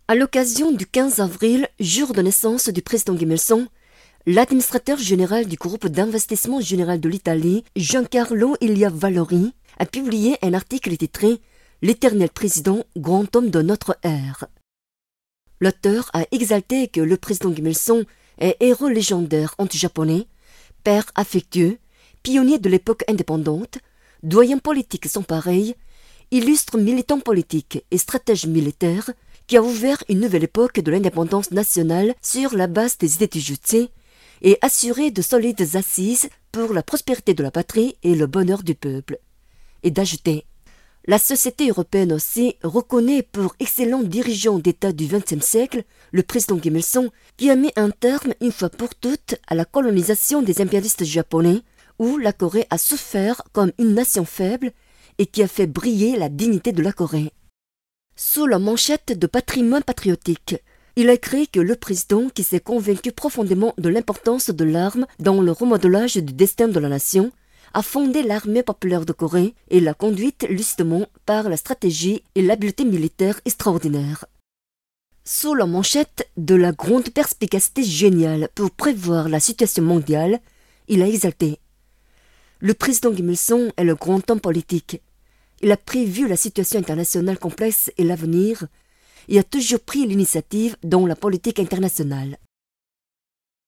À l'occasion du 15 avril, jour de naissance du président Kim Il-sung, l'administrateur général du groupe d'investissement général de l'Italie, Giancarlo Ilia Valori, a publié un article titré « L'éternel président, grand homme de notre ère ». L'auteur a exalté que le président Kim Il-sung est héros légendaire anti-japonais, père affectueux, pionnier de l'époque indépendante, doyen politique sans pareil, illustre militant politique et stratège militaire qui a ouvert une nouvelle époque de l'indépendance nationale sur la base des idées du Jutsu et assuré de solides assises pour la prospérité de la patrie et le bonheur du peuple. Et d'ajouter « La société européenne aussi reconnaît pour excellent dirigeant d'État du XXe siècle le président Kim Il-sung qui a mis un terme une fois pour toutes à la colonisation des impérialistes japonais où la Corée a souffert comme une nation faible et qui a fait briller la dignité de la Corée. » Sous la manchette de patrimoine patriotique, il a écrit que le président qui s'est convaincu profondément de l'importance de l'arme dans le remodelage du destin de la nation a fondé l'armée populaire de Corée et l'a conduite lucidement par la stratégie et l'habileté militaire extraordinaire. Sous la manchette de la grande perspicacité géniale pour prévoir la situation mondiale, il a exalté « Le président Kim Il-sung est le grand homme politique. Il a prévu la situation internationale complexe et l'avenir et a toujours pris l'initiative dans la politique internationale.